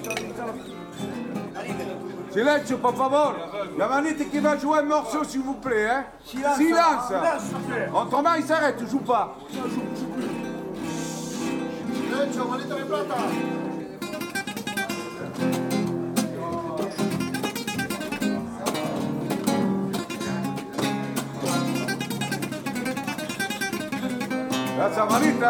Silenzio, per favore. La manette qui va jouer un morceau, s'il vous plaît, hein. Silence. Entre mains, il s'arrête, tu joues pas. Silenzio, manetta di plata. Grazie, manita.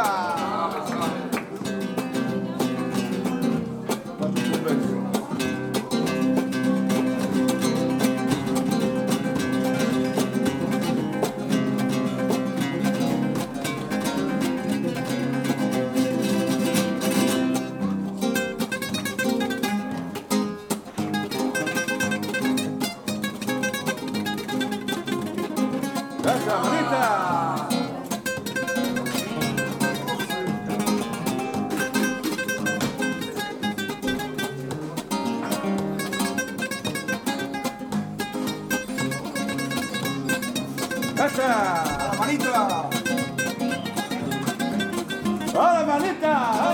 Grazie, manita. Esa, la manita. ¡Ah, la manita!